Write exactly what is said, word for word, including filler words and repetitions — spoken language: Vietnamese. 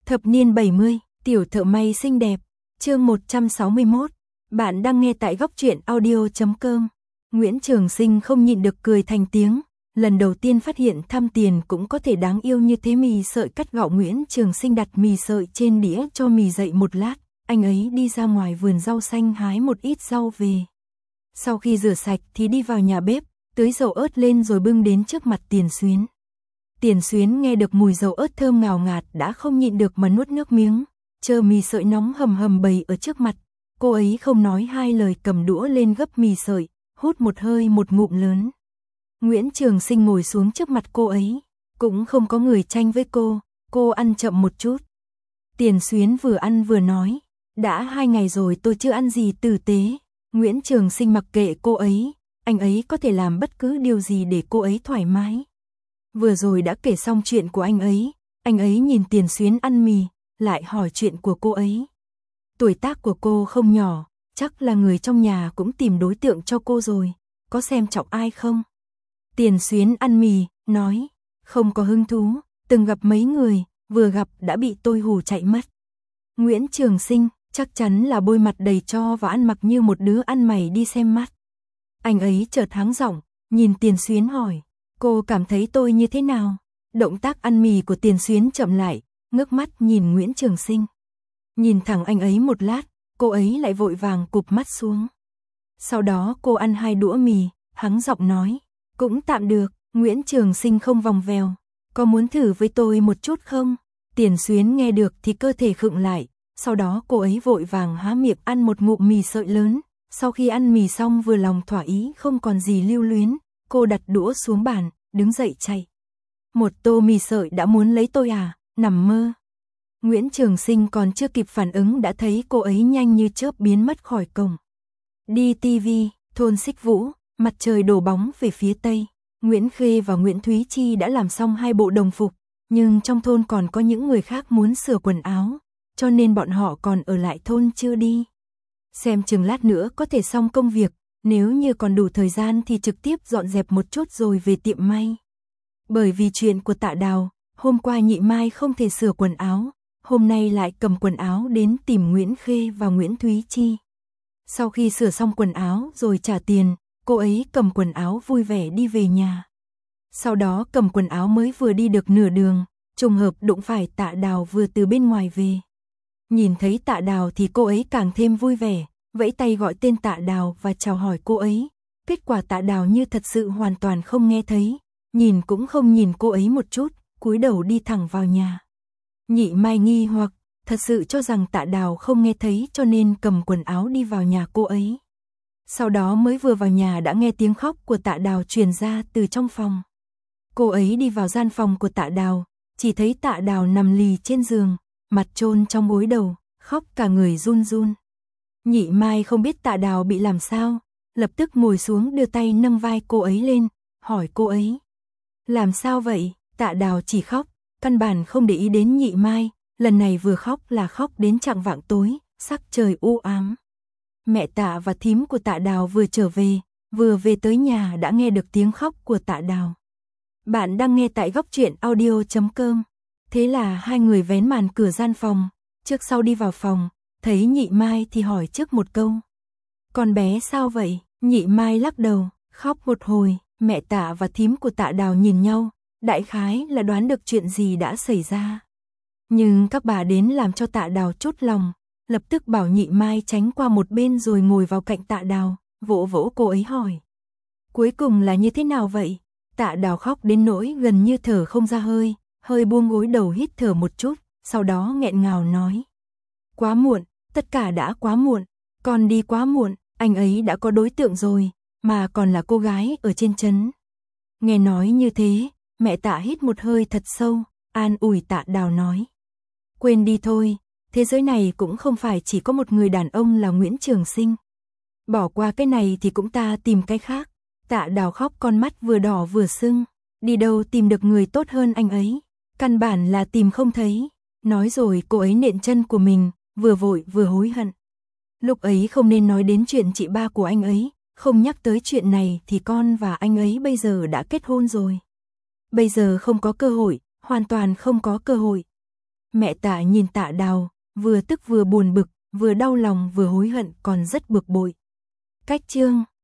Thập niên bảy mươi, tiểu thợ may xinh đẹp, chương một trăm sáu mươi mốt. Bạn đang nghe tại góc truyện audio chấm com. Nguyễn Trường Sinh không nhịn được cười thành tiếng, lần đầu tiên phát hiện thăm tiền cũng có thể đáng yêu như thế. Mì sợi cắt gạo. Nguyễn Trường Sinh đặt mì sợi trên đĩa cho mì dậy một lát, anh ấy đi ra ngoài vườn rau xanh hái một ít rau về. Sau khi rửa sạch thì đi vào nhà bếp, tưới dầu ớt lên rồi bưng đến trước mặt Tiền Xuyến. Tiền Xuyến nghe được mùi dầu ớt thơm ngào ngạt đã không nhịn được mà nuốt nước miếng, chờ mì sợi nóng hầm hầm bày ở trước mặt, cô ấy không nói hai lời cầm đũa lên gấp mì sợi, hút một hơi một ngụm lớn. Nguyễn Trường Sinh ngồi xuống trước mặt cô ấy, cũng không có người tranh với cô, cô ăn chậm một chút. Tiền Xuyến vừa ăn vừa nói, đã hai ngày rồi tôi chưa ăn gì tử tế. Nguyễn Trường Sinh mặc kệ cô ấy, anh ấy có thể làm bất cứ điều gì để cô ấy thoải mái. Vừa rồi đã kể xong chuyện của anh ấy, anh ấy nhìn Tiền Xuyến ăn mì, lại hỏi chuyện của cô ấy. Tuổi tác của cô không nhỏ, chắc là người trong nhà cũng tìm đối tượng cho cô rồi, có xem trọng ai không? Tiền Xuyến ăn mì, nói, không có hứng thú, từng gặp mấy người, vừa gặp đã bị tôi hù chạy mất. Nguyễn Trường Sinh chắc chắn là bôi mặt đầy tro và ăn mặc như một đứa ăn mày đi xem mắt. Anh ấy chợt hắng giọng, nhìn Tiền Xuyến hỏi, cô cảm thấy tôi như thế nào? Động tác ăn mì của Tiền Xuyến chậm lại, ngước mắt nhìn Nguyễn Trường Sinh. Nhìn thẳng anh ấy một lát, cô ấy lại vội vàng cụp mắt xuống. Sau đó cô ăn hai đũa mì, hắng giọng nói, cũng tạm được. Nguyễn Trường Sinh không vòng vèo, có muốn thử với tôi một chút không? Tiền Xuyến nghe được thì cơ thể khựng lại, sau đó cô ấy vội vàng há miệng ăn một ngụm mì sợi lớn. Sau khi ăn mì xong vừa lòng thỏa ý không còn gì lưu luyến, cô đặt đũa xuống bàn, đứng dậy chạy. Một tô mì sợi đã muốn lấy tôi à, nằm mơ. Nguyễn Trường Sinh còn chưa kịp phản ứng đã thấy cô ấy nhanh như chớp biến mất khỏi cổng. Đi ti vi, thôn Xích Vũ, mặt trời đổ bóng về phía tây. Nguyễn Khê và Nguyễn Thúy Chi đã làm xong hai bộ đồng phục, nhưng trong thôn còn có những người khác muốn sửa quần áo, cho nên bọn họ còn ở lại thôn chưa đi. Xem chừng lát nữa có thể xong công việc, nếu như còn đủ thời gian thì trực tiếp dọn dẹp một chút rồi về tiệm may. Bởi vì chuyện của Tạ Đào, hôm qua Nhị Mai không thể sửa quần áo, hôm nay lại cầm quần áo đến tìm Nguyễn Khê và Nguyễn Thúy Chi. Sau khi sửa xong quần áo rồi trả tiền, cô ấy cầm quần áo vui vẻ đi về nhà. Sau đó cầm quần áo mới vừa đi được nửa đường, trùng hợp đụng phải Tạ Đào vừa từ bên ngoài về. Nhìn thấy Tạ Đào thì cô ấy càng thêm vui vẻ, vẫy tay gọi tên Tạ Đào và chào hỏi cô ấy. Kết quả Tạ Đào như thật sự hoàn toàn không nghe thấy, nhìn cũng không nhìn cô ấy một chút, cúi đầu đi thẳng vào nhà. Nhị Mai nghi hoặc, thật sự cho rằng Tạ Đào không nghe thấy cho nên cầm quần áo đi vào nhà cô ấy. Sau đó mới vừa vào nhà đã nghe tiếng khóc của Tạ Đào truyền ra từ trong phòng. Cô ấy đi vào gian phòng của Tạ Đào, chỉ thấy Tạ Đào nằm lì trên giường, mặt chôn trong gối đầu, khóc cả người run run. Nhị Mai không biết Tạ Đào bị làm sao, lập tức ngồi xuống đưa tay nâng vai cô ấy lên, hỏi cô ấy. Làm sao vậy? Tạ Đào chỉ khóc, căn bản không để ý đến Nhị Mai, lần này vừa khóc là khóc đến chạng vạng tối, sắc trời u ám. Mẹ Tạ và thím của Tạ Đào vừa trở về, vừa về tới nhà đã nghe được tiếng khóc của Tạ Đào. Bạn đang nghe tại góc truyện audio chấm com. Thế là hai người vén màn cửa gian phòng, trước sau đi vào phòng, thấy Nhị Mai thì hỏi trước một câu. Con bé sao vậy? Nhị Mai lắc đầu, khóc một hồi, mẹ Tạ và thím của Tạ Đào nhìn nhau, đại khái là đoán được chuyện gì đã xảy ra. Nhưng các bà đến làm cho Tạ Đào chốt lòng, lập tức bảo Nhị Mai tránh qua một bên rồi ngồi vào cạnh Tạ Đào, vỗ vỗ cô ấy hỏi. Cuối cùng là như thế nào vậy? Tạ Đào khóc đến nỗi gần như thở không ra hơi, hơi buông gối đầu hít thở một chút, sau đó nghẹn ngào nói. Quá muộn, tất cả đã quá muộn, con đi quá muộn, anh ấy đã có đối tượng rồi, mà còn là cô gái ở trên trấn. Nghe nói như thế, mẹ Tạ hít một hơi thật sâu, an ủi Tạ Đào nói. Quên đi thôi, thế giới này cũng không phải chỉ có một người đàn ông là Nguyễn Trường Sinh. Bỏ qua cái này thì cũng ta tìm cái khác. Tạ Đào khóc con mắt vừa đỏ vừa sưng, đi đâu tìm được người tốt hơn anh ấy, căn bản là tìm không thấy. Nói rồi cô ấy nện chân của mình, vừa vội vừa hối hận. Lúc ấy không nên nói đến chuyện chị ba của anh ấy, không nhắc tới chuyện này thì con và anh ấy bây giờ đã kết hôn rồi. Bây giờ không có cơ hội, hoàn toàn không có cơ hội. Mẹ Tạ nhìn Tạ Đào, vừa tức vừa buồn bực, vừa đau lòng vừa hối hận còn rất bực bội. Cách chương